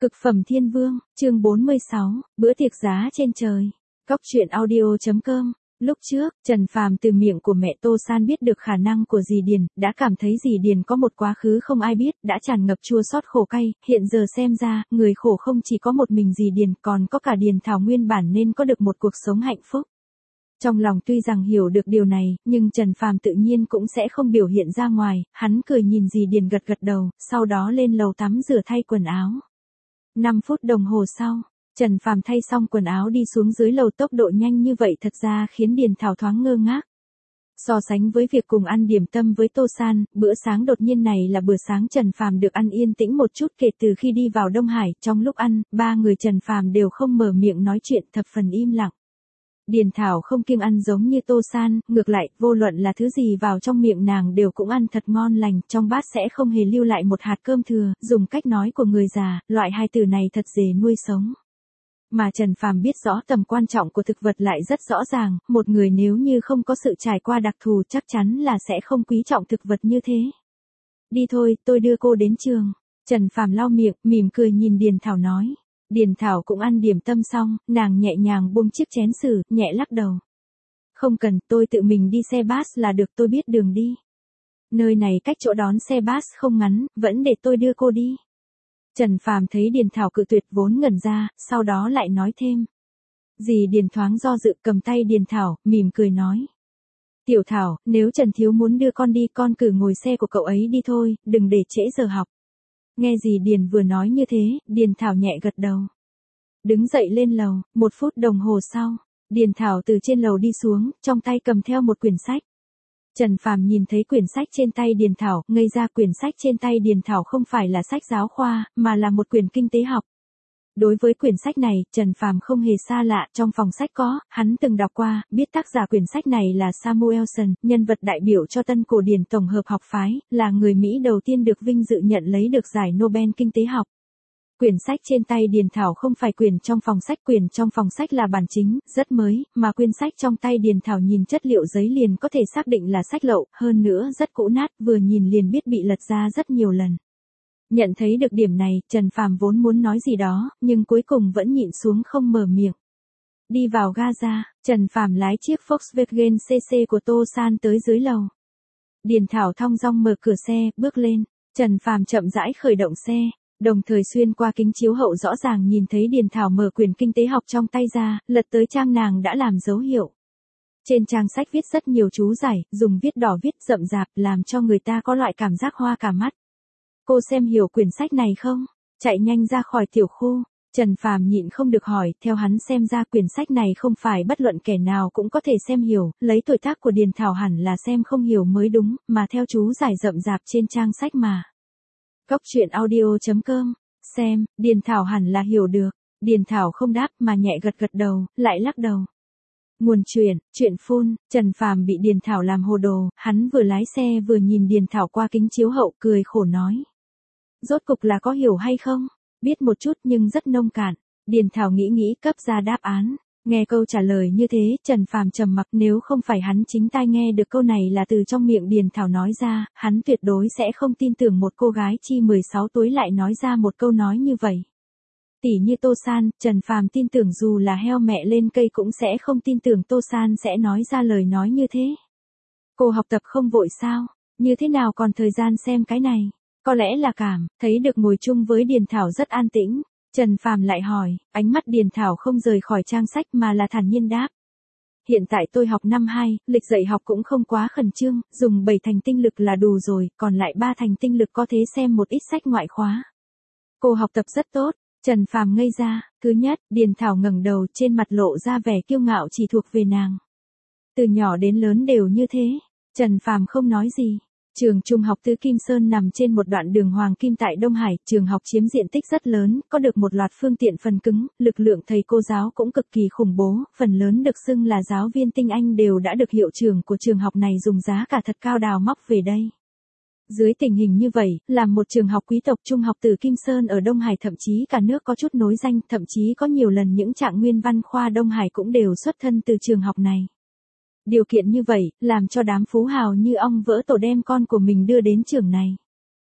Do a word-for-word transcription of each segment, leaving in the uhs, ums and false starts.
Cực phẩm thiên vương, chương bốn mươi sáu, bữa tiệc giá trên trời. Cóc truyện audio chấm com. Lúc trước, Trần Phàm từ miệng của mẹ Tô San biết được khả năng của dì Điền, đã cảm thấy dì Điền có một quá khứ không ai biết, đã tràn ngập chua xót khổ cay, hiện giờ xem ra, người khổ không chỉ có một mình dì Điền, còn có cả Điền Thảo nguyên bản nên có được một cuộc sống hạnh phúc. Trong lòng tuy rằng hiểu được điều này, nhưng Trần Phàm tự nhiên cũng sẽ không biểu hiện ra ngoài, hắn cười nhìn dì Điền gật gật đầu, sau đó lên lầu tắm rửa thay quần áo. năm phút đồng hồ sau, Trần Phàm thay xong quần áo đi xuống dưới lầu, tốc độ nhanh như vậy thật ra khiến Điền Thảo thoáng ngơ ngác. So sánh với việc cùng ăn điểm tâm với Tô San, bữa sáng đột nhiên này là bữa sáng Trần Phàm được ăn yên tĩnh một chút kể từ khi đi vào Đông Hải. Trong lúc ăn, ba người Trần Phàm đều không mở miệng nói chuyện, thập phần im lặng. Điền Thảo không kiêng ăn giống như Tô San, ngược lại, vô luận là thứ gì vào trong miệng nàng đều cũng ăn thật ngon lành, trong bát sẽ không hề lưu lại một hạt cơm thừa, dùng cách nói của người già, loại hai từ này thật dễ nuôi sống. Mà Trần Phàm biết rõ tầm quan trọng của thực vật lại rất rõ ràng, một người nếu như không có sự trải qua đặc thù chắc chắn là sẽ không quý trọng thực vật như thế. Đi thôi, tôi đưa cô đến trường. Trần Phàm lau miệng, mỉm cười nhìn Điền Thảo nói. Điền Thảo cũng ăn điểm tâm xong, nàng nhẹ nhàng buông chiếc chén sứ, nhẹ lắc đầu. Không cần, tôi tự mình đi xe bus là được, tôi biết đường đi. Nơi này cách chỗ đón xe bus không ngắn, vẫn để tôi đưa cô đi. Trần Phàm thấy Điền Thảo cự tuyệt vốn ngẩn ra, sau đó lại nói thêm. Dì Điền thoáng do dự, cầm tay Điền Thảo, mỉm cười nói. Tiểu Thảo, nếu Trần Thiếu muốn đưa con đi, con cứ ngồi xe của cậu ấy đi thôi, đừng để trễ giờ học. Nghe dì Điền vừa nói như thế, Điền Thảo nhẹ gật đầu. Đứng dậy lên lầu, một phút đồng hồ sau, Điền Thảo từ trên lầu đi xuống, trong tay cầm theo một quyển sách. Trần Phàm nhìn thấy quyển sách trên tay Điền Thảo, ngây ra, quyển sách trên tay Điền Thảo không phải là sách giáo khoa, mà là một quyển kinh tế học. Đối với quyển sách này, Trần Phàm không hề xa lạ, trong phòng sách có, hắn từng đọc qua, biết tác giả quyển sách này là Samuelson, nhân vật đại biểu cho tân cổ điển tổng hợp học phái, là người Mỹ đầu tiên được vinh dự nhận lấy được giải Nobel kinh tế học. Quyển sách trên tay Điền Thảo không phải quyển trong phòng sách, quyển trong phòng sách là bản chính, rất mới, mà quyển sách trong tay Điền Thảo nhìn chất liệu giấy liền có thể xác định là sách lậu, hơn nữa rất cũ nát, vừa nhìn liền biết bị lật ra rất nhiều lần. Nhận thấy được điểm này, Trần Phàm vốn muốn nói gì đó, nhưng cuối cùng vẫn nhịn xuống không mở miệng. Đi vào Gaza, Trần Phàm lái chiếc Volkswagen xê xê của Tô San tới dưới lầu. Điền Thảo thong dong mở cửa xe, bước lên, Trần Phàm chậm rãi khởi động xe, đồng thời xuyên qua kính chiếu hậu rõ ràng nhìn thấy Điền Thảo mở quyển kinh tế học trong tay ra, lật tới trang nàng đã làm dấu hiệu. Trên trang sách viết rất nhiều chú giải, dùng viết đỏ viết rậm rạp, làm cho người ta có loại cảm giác hoa cả mắt. Cô xem hiểu quyển sách này không? Chạy nhanh ra khỏi tiểu khu. Trần Phàm nhịn không được hỏi, theo hắn xem ra quyển sách này không phải bất luận kẻ nào cũng có thể xem hiểu, lấy tuổi tác của Điền Thảo hẳn là xem không hiểu mới đúng, mà theo chú giải rậm rạp trên trang sách mà. Cóc truyện audio chấm com, xem, Điền Thảo hẳn là hiểu được. Điền Thảo không đáp mà nhẹ gật gật đầu, lại lắc đầu. Nguồn truyện, truyện phun, Trần Phàm bị Điền Thảo làm hồ đồ, hắn vừa lái xe vừa nhìn Điền Thảo qua kính chiếu hậu, cười khổ nói. Rốt cục là có hiểu hay không? Biết một chút nhưng rất nông cạn. Điền Thảo nghĩ nghĩ cấp ra đáp án. Nghe câu trả lời như thế, Trần Phàm trầm mặc, nếu không phải hắn chính tai nghe được câu này là từ trong miệng Điền Thảo nói ra, hắn tuyệt đối sẽ không tin tưởng một cô gái chi mười sáu tuổi lại nói ra một câu nói như vậy. Tỷ như Tô San, Trần Phàm tin tưởng dù là heo mẹ lên cây cũng sẽ không tin tưởng Tô San sẽ nói ra lời nói như thế. Cô học tập không vội sao? Như thế nào còn thời gian xem cái này? Có lẽ là cảm, thấy được ngồi chung với Điền Thảo rất an tĩnh. Trần Phàm lại hỏi, ánh mắt Điền Thảo không rời khỏi trang sách mà là thản nhiên đáp. Hiện tại tôi học năm hai, lịch dạy học cũng không quá khẩn trương, dùng bảy thành tinh lực là đủ rồi, còn lại ba thành tinh lực có thể xem một ít sách ngoại khóa. Cô học tập rất tốt. Trần Phàm ngây ra, thứ nhất, Điền Thảo ngẩng đầu, trên mặt lộ ra vẻ kiêu ngạo chỉ thuộc về nàng. Từ nhỏ đến lớn đều như thế. Trần Phàm không nói gì. Trường Trung học Tứ Kim Sơn nằm trên một đoạn đường Hoàng Kim tại Đông Hải, trường học chiếm diện tích rất lớn, có được một loạt phương tiện phần cứng, lực lượng thầy cô giáo cũng cực kỳ khủng bố, phần lớn được xưng là giáo viên tinh anh đều đã được hiệu trưởng của trường học này dùng giá cả thật cao đào móc về đây. Dưới tình hình như vậy, làm một trường học quý tộc Trung học Từ Kim Sơn ở Đông Hải thậm chí cả nước có chút nối danh, thậm chí có nhiều lần những trạng nguyên văn khoa Đông Hải cũng đều xuất thân từ trường học này. Điều kiện như vậy, làm cho đám phú hào như ong vỡ tổ đem con của mình đưa đến trường này.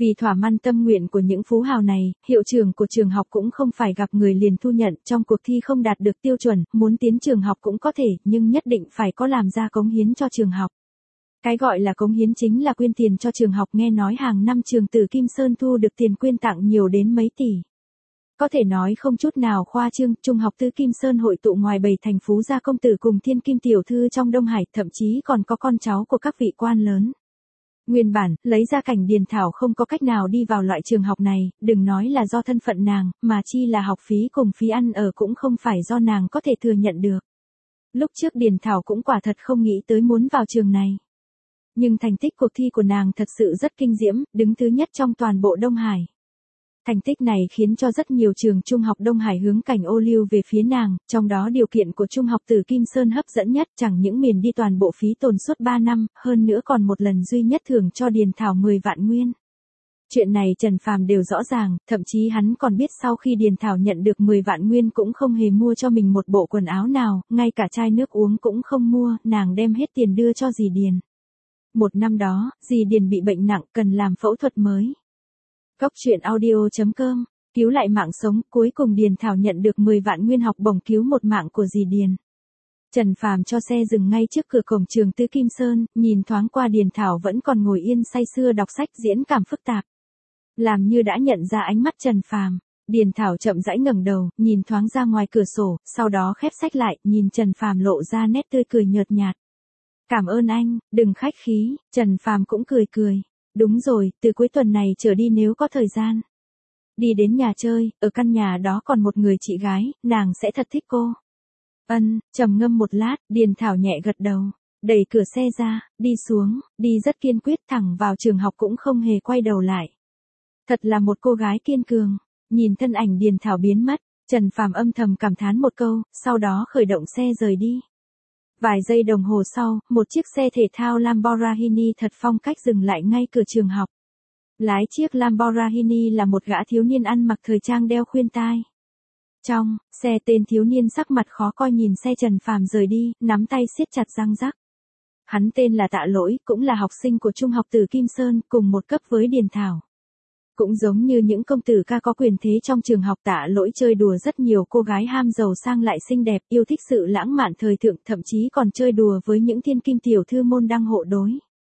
Vì thỏa mãn tâm nguyện của những phú hào này, hiệu trưởng của trường học cũng không phải gặp người liền thu nhận, trong cuộc thi không đạt được tiêu chuẩn, muốn tiến trường học cũng có thể, nhưng nhất định phải có làm ra cống hiến cho trường học. Cái gọi là cống hiến chính là quyên tiền cho trường học, nghe nói hàng năm trường Tử Kim Sơn thu được tiền quyên tặng nhiều đến mấy tỷ. Có thể nói không chút nào khoa trương, trung học Tử Kim Sơn hội tụ ngoài bảy thành phú gia công tử cùng thiên kim tiểu thư trong Đông Hải, thậm chí còn có con cháu của các vị quan lớn. Nguyên bản, lấy ra cảnh Điền Thảo không có cách nào đi vào loại trường học này, đừng nói là do thân phận nàng, mà chi là học phí cùng phí ăn ở cũng không phải do nàng có thể thừa nhận được. Lúc trước Điền Thảo cũng quả thật không nghĩ tới muốn vào trường này. Nhưng thành tích cuộc thi của nàng thật sự rất kinh diễm, đứng thứ nhất trong toàn bộ Đông Hải. Thành tích này khiến cho rất nhiều trường trung học Đông Hải hướng cảnh ô liu về phía nàng, trong đó điều kiện của trung học Tử Kim Sơn hấp dẫn nhất, chẳng những miền đi toàn bộ phí tồn suốt ba năm, hơn nữa còn một lần duy nhất thưởng cho Điền Thảo mười vạn nguyên. Chuyện này Trần Phàm đều rõ ràng, thậm chí hắn còn biết sau khi Điền Thảo nhận được mười vạn nguyên cũng không hề mua cho mình một bộ quần áo nào, ngay cả chai nước uống cũng không mua, nàng đem hết tiền đưa cho dì Điền. Một năm đó, dì Điền bị bệnh nặng, cần làm phẫu thuật mới. Cóc truyện audio chấm com, cứu lại mạng sống, cuối cùng Điền Thảo nhận được mười vạn nguyên học bổng cứu một mạng của dì Điền. Trần Phàm cho xe dừng ngay trước cửa cổng trường Tử Kim Sơn, nhìn thoáng qua Điền Thảo vẫn còn ngồi yên say sưa đọc sách, diễn cảm phức tạp. Làm như đã nhận ra ánh mắt Trần Phàm, Điền Thảo chậm rãi ngẩng đầu, nhìn thoáng ra ngoài cửa sổ, sau đó khép sách lại, nhìn Trần Phàm lộ ra nét tươi cười nhợt nhạt. Cảm ơn anh, đừng khách khí, Trần Phàm cũng cười cười. Đúng rồi, từ cuối tuần này trở đi nếu có thời gian. Đi đến nhà chơi, ở căn nhà đó còn một người chị gái, nàng sẽ thật thích cô. Ân, trầm ngâm một lát, Điền Thảo nhẹ gật đầu, đẩy cửa xe ra, đi xuống, đi rất kiên quyết, thẳng vào trường học cũng không hề quay đầu lại. Thật là một cô gái kiên cường. Nhìn thân ảnh Điền Thảo biến mất, Trần Phàm âm thầm cảm thán một câu, sau đó khởi động xe rời đi. Vài giây đồng hồ sau, một chiếc xe thể thao Lamborghini thật phong cách dừng lại ngay cửa trường học. Lái chiếc Lamborghini là một gã thiếu niên ăn mặc thời trang đeo khuyên tai. Trong xe, tên thiếu niên sắc mặt khó coi nhìn xe Trần Phàm rời đi, nắm tay siết chặt răng rắc. Hắn tên là Tạ Lỗi, cũng là học sinh của trung học Tử Kim Sơn, cùng một cấp với Điền Thảo. Cũng giống như những công tử ca có quyền thế trong trường học, Tạ Lỗi chơi đùa rất nhiều cô gái ham giàu sang lại xinh đẹp, yêu thích sự lãng mạn thời thượng, thậm chí còn chơi đùa với những thiên kim tiểu thư môn đăng hộ đối.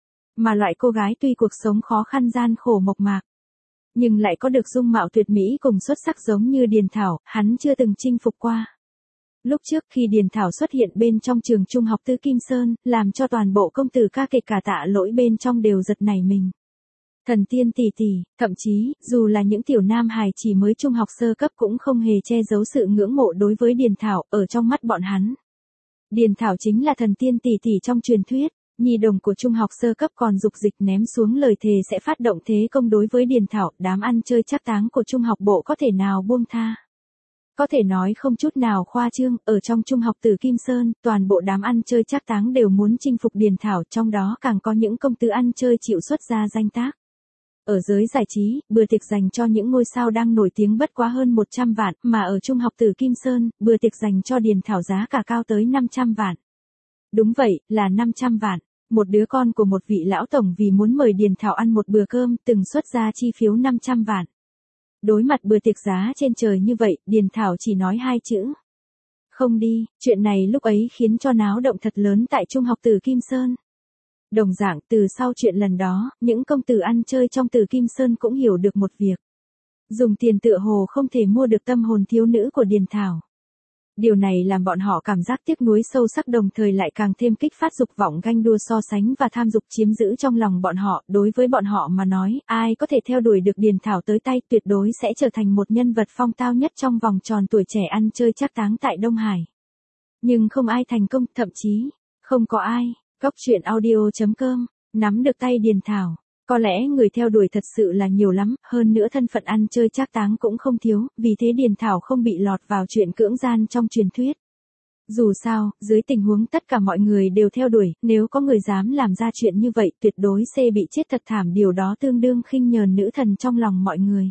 Mà loại cô gái tuy cuộc sống khó khăn gian khổ mộc mạc, nhưng lại có được dung mạo tuyệt mỹ cùng xuất sắc giống như Điền Thảo, hắn chưa từng chinh phục qua. Lúc trước khi Điền Thảo xuất hiện bên trong trường trung học Tử Kim Sơn, làm cho toàn bộ công tử ca kể cả Tạ Lỗi bên trong đều giật nảy mình. Thần tiên tỷ tỷ, thậm chí, dù là những tiểu nam hài chỉ mới trung học sơ cấp cũng không hề che giấu sự ngưỡng mộ đối với Điền Thảo, ở trong mắt bọn hắn. Điền Thảo chính là thần tiên tỷ tỷ trong truyền thuyết, nhi đồng của trung học sơ cấp còn dục dịch ném xuống lời thề sẽ phát động thế công đối với Điền Thảo, đám ăn chơi trác táng của trung học bộ có thể nào buông tha. Có thể nói không chút nào khoa trương, ở trong trung học Tử Kim Sơn, toàn bộ đám ăn chơi trác táng đều muốn chinh phục Điền Thảo, trong đó càng có những công tử ăn chơi chịu xuất ra danh tác. Ở giới giải trí, bữa tiệc dành cho những ngôi sao đang nổi tiếng bất quá hơn một trăm vạn, mà ở trung học Tử Kim Sơn, bữa tiệc dành cho Điền Thảo giá cả cao tới năm trăm vạn. Đúng vậy, là năm trăm vạn. Một đứa con của một vị lão tổng vì muốn mời Điền Thảo ăn một bữa cơm, từng xuất ra chi phiếu năm trăm vạn. Đối mặt bữa tiệc giá trên trời như vậy, Điền Thảo chỉ nói hai chữ. Không đi, chuyện này lúc ấy khiến cho náo động thật lớn tại trung học Tử Kim Sơn. Đồng dạng, từ sau chuyện lần đó, những công tử ăn chơi trong Tử Kim Sơn cũng hiểu được một việc. Dùng tiền tựa hồ không thể mua được tâm hồn thiếu nữ của Điền Thảo. Điều này làm bọn họ cảm giác tiếc nuối sâu sắc, đồng thời lại càng thêm kích phát dục vọng ganh đua so sánh và tham dục chiếm giữ trong lòng bọn họ. Đối với bọn họ mà nói, ai có thể theo đuổi được Điền Thảo tới tay tuyệt đối sẽ trở thành một nhân vật phong tao nhất trong vòng tròn tuổi trẻ ăn chơi trác táng tại Đông Hải. Nhưng không ai thành công, thậm chí, không có ai. Cóc truyện audio chấm com, nắm được tay Điền Thảo. Có lẽ người theo đuổi thật sự là nhiều lắm, hơn nữa thân phận ăn chơi trác táng cũng không thiếu, vì thế Điền Thảo không bị lọt vào chuyện cưỡng gian trong truyền thuyết. Dù sao, dưới tình huống tất cả mọi người đều theo đuổi, nếu có người dám làm ra chuyện như vậy, tuyệt đối sẽ bị chết thật thảm, điều đó tương đương khinh nhờn nữ thần trong lòng mọi người.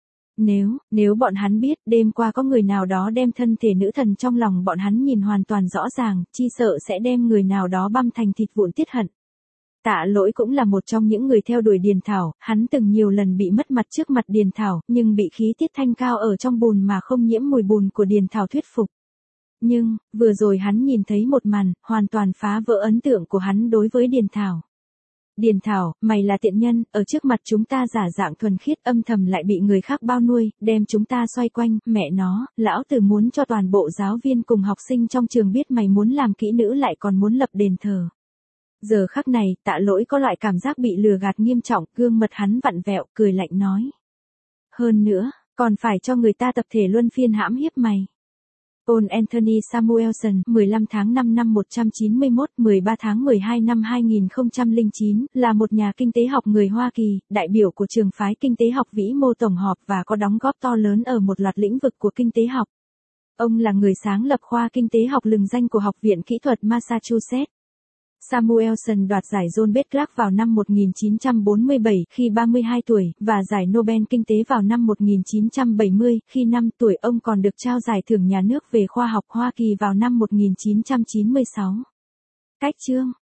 Nếu, nếu bọn hắn biết đêm qua có người nào đó đem thân thể nữ thần trong lòng bọn hắn nhìn hoàn toàn rõ ràng, chi sợ sẽ đem người nào đó băm thành thịt vụn tiết hận. Tạ Lỗi cũng là một trong những người theo đuổi Điền Thảo, hắn từng nhiều lần bị mất mặt trước mặt Điền Thảo, nhưng bị khí tiết thanh cao ở trong bùn mà không nhiễm mùi bùn của Điền Thảo thuyết phục. Nhưng, vừa rồi hắn nhìn thấy một màn, hoàn toàn phá vỡ ấn tượng của hắn đối với Điền Thảo. Điền Thảo, mày là tiện nhân, ở trước mặt chúng ta giả dạng thuần khiết âm thầm lại bị người khác bao nuôi, đem chúng ta xoay quanh, mẹ nó, lão tử muốn cho toàn bộ giáo viên cùng học sinh trong trường biết mày muốn làm kỹ nữ lại còn muốn lập đền thờ. Giờ khắc này, Tạ Lỗi có loại cảm giác bị lừa gạt nghiêm trọng, gương mặt hắn vặn vẹo, cười lạnh nói. Hơn nữa, còn phải cho người ta tập thể luân phiên hãm hiếp mày. Paul Anthony Samuelson, mười lăm tháng năm năm một trăm chín mươi mốt, mười ba tháng mười hai năm hai nghìn không trăm lẻ chín, là một nhà kinh tế học người Hoa Kỳ, đại biểu của trường phái kinh tế học vĩ mô tổng hợp và có đóng góp to lớn ở một loạt lĩnh vực của kinh tế học. Ông là người sáng lập khoa kinh tế học lừng danh của Học viện Kỹ thuật Massachusetts. Samuelson đoạt giải John B. Clark vào năm một nghìn chín trăm bốn mươi bảy khi ba mươi hai tuổi, và giải Nobel Kinh tế vào năm một nghìn chín trăm bảy mươi khi năm tuổi. Ông còn được trao giải thưởng nhà nước về khoa học Hoa Kỳ vào năm một nghìn chín trăm chín mươi sáu. Cách chương